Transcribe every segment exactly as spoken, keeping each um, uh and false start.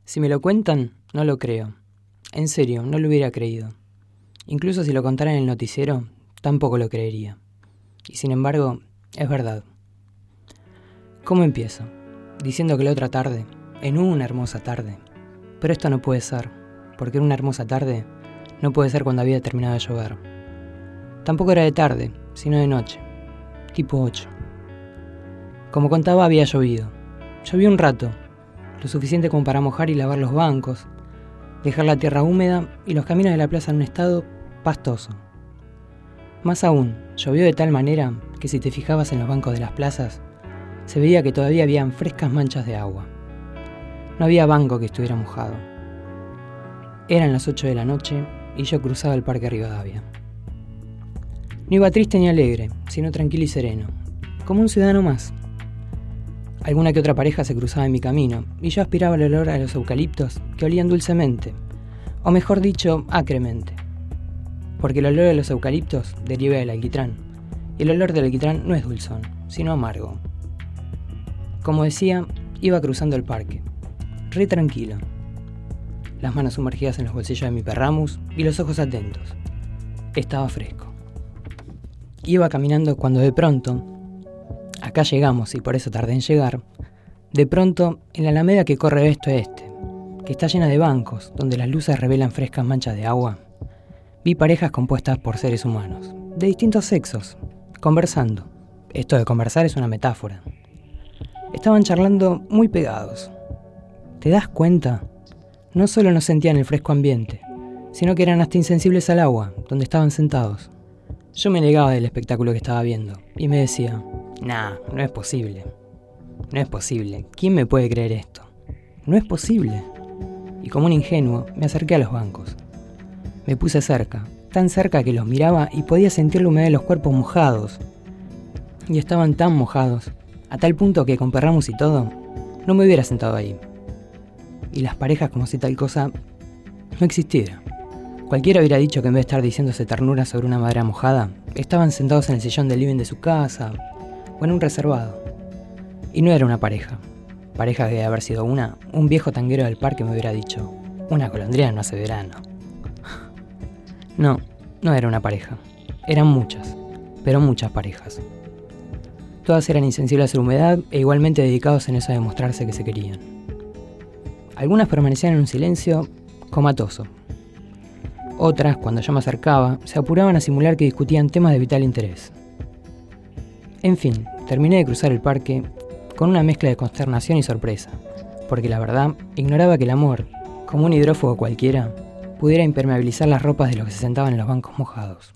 Si me lo cuentan, no lo creo. En serio, no lo hubiera creído. Incluso si lo contara en el noticiero, tampoco lo creería. Y sin embargo, es verdad. ¿Cómo empiezo? Diciendo que la otra tarde, en una hermosa tarde, pero esto no puede ser, porque en una hermosa tarde no puede ser cuando había terminado de llover. Tampoco era de tarde, sino de noche, tipo ocho. Como contaba, había llovido. Llovió un rato, lo suficiente como para mojar y lavar los bancos, dejar la tierra húmeda y los caminos de la plaza en un estado pastoso. Más aún, llovió de tal manera que si te fijabas en los bancos de las plazas, se veía que todavía habían frescas manchas de agua. No había banco que estuviera mojado. Eran las ocho de la noche y yo cruzaba el Parque Rivadavia. No iba triste ni alegre, sino tranquilo y sereno, como un ciudadano más. Alguna que otra pareja se cruzaba en mi camino y yo aspiraba el olor a los eucaliptos que olían dulcemente, o mejor dicho, acremente. Porque el olor de los eucaliptos deriva del alquitrán, y el olor del alquitrán no es dulzón, sino amargo. Como decía, iba cruzando el parque, re tranquilo, las manos sumergidas en los bolsillos de mi perramus y los ojos atentos. Estaba fresco. Iba caminando cuando de pronto, acá llegamos y por eso tardé en llegar, de pronto en la alameda que corre de este a este, que está llena de bancos donde las luces revelan frescas manchas de agua, vi parejas compuestas por seres humanos, de distintos sexos, conversando. Esto de conversar es una metáfora. Estaban charlando muy pegados. ¿Te das cuenta? No solo no sentían el fresco ambiente, sino que eran hasta insensibles al agua, donde estaban sentados. Yo me negaba del espectáculo que estaba viendo, y me decía, nah, no es posible. No es posible. ¿Quién me puede creer esto? No es posible. Y como un ingenuo, me acerqué a los bancos. Me puse cerca, tan cerca que los miraba y podía sentir la humedad de los cuerpos mojados. Y estaban tan mojados, a tal punto que con perramus y todo, no me hubiera sentado ahí. Y las parejas como si tal cosa no existiera. Cualquiera hubiera dicho que en vez de estar diciéndose ternura sobre una madera mojada, estaban sentados en el sillón del living de su casa o en un reservado. Y no era una pareja. Pareja que debe haber sido una, un viejo tanguero del parque me hubiera dicho, una golondrina no hace verano. No, no era una pareja. Eran muchas, pero muchas parejas. Todas eran insensibles a la humedad e igualmente dedicados en eso de mostrarse que se querían. Algunas permanecían en un silencio comatoso. Otras, cuando yo me acercaba, se apuraban a simular que discutían temas de vital interés. En fin, terminé de cruzar el parque con una mezcla de consternación y sorpresa, porque la verdad, ignoraba que el amor, como un hidrófugo cualquiera, pudiera impermeabilizar las ropas de los que se sentaban en los bancos mojados.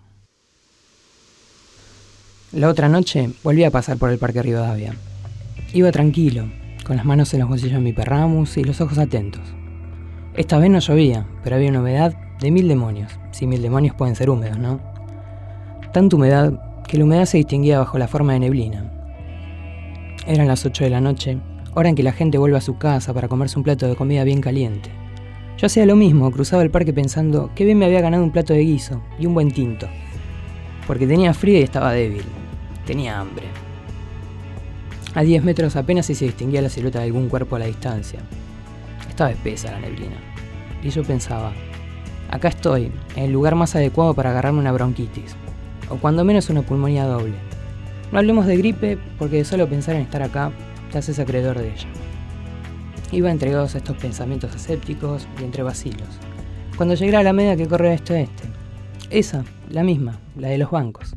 La otra noche volví a pasar por el Parque Rivadavia. Iba tranquilo, con las manos en los bolsillos de mi perramus y los ojos atentos. Esta vez no llovía, pero había una humedad de mil demonios, si mil demonios pueden ser húmedos, ¿no? Tanta humedad que la humedad se distinguía bajo la forma de neblina. Eran las ocho de la noche, hora en que la gente vuelve a su casa para comerse un plato de comida bien caliente. Yo hacía lo mismo, cruzaba el parque pensando que bien me había ganado un plato de guiso y un buen tinto, porque tenía frío y estaba débil, tenía hambre. A diez metros apenas si se distinguía la silueta de algún cuerpo a la distancia. Estaba espesa la neblina, y yo pensaba, acá estoy, en el lugar más adecuado para agarrarme una bronquitis, o cuando menos una pulmonía doble. No hablemos de gripe, porque de solo pensar en estar acá, te haces acreedor de ella. Iba entregados a estos pensamientos asépticos y entre vacilos, cuando llegué a la alameda que corre de este a este. Esa, la misma, la de los bancos.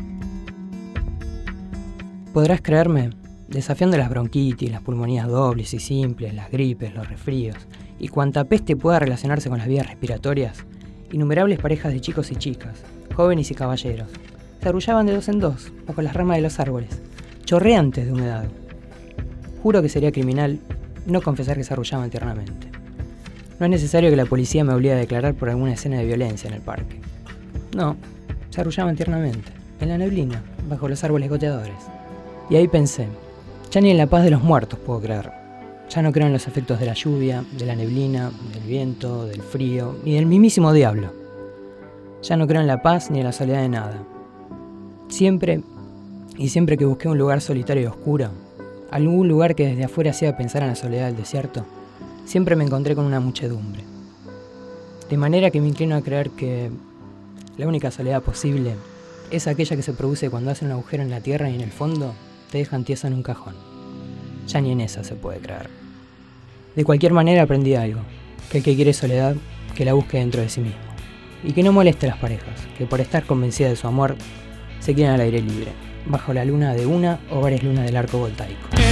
Podrás creerme, desafiando las bronquitis, las pulmonías dobles y simples, las gripes, los resfríos, y cuanta peste pueda relacionarse con las vías respiratorias, innumerables parejas de chicos y chicas, jóvenes y caballeros, se arrullaban de dos en dos, bajo las ramas de los árboles, chorreantes de humedad. Juro que sería criminal no confesar que se arrullaban tiernamente. No es necesario que la policía me obligue a declarar por alguna escena de violencia en el parque. No, se arrullaban tiernamente, en la neblina, bajo los árboles goteadores. Y ahí pensé, ya ni en la paz de los muertos puedo creer. Ya no creo en los efectos de la lluvia, de la neblina, del viento, del frío, ni del mismísimo diablo. Ya no creo en la paz ni en la soledad de nada. Siempre, y siempre que busqué un lugar solitario y oscuro, algún lugar que desde afuera hacía pensar en la soledad del desierto, siempre me encontré con una muchedumbre. De manera que me inclino a creer que la única soledad posible es aquella que se produce cuando hace un agujero en la tierra y en el fondo te dejan tiesa en un cajón. Ya ni en esa se puede creer. De cualquier manera aprendí algo, que el que quiere soledad, que la busque dentro de sí mismo. Y que no moleste a las parejas, que por estar convencidas de su amor, se quieran al aire libre, bajo la luna de una o varias lunas del arco voltaico.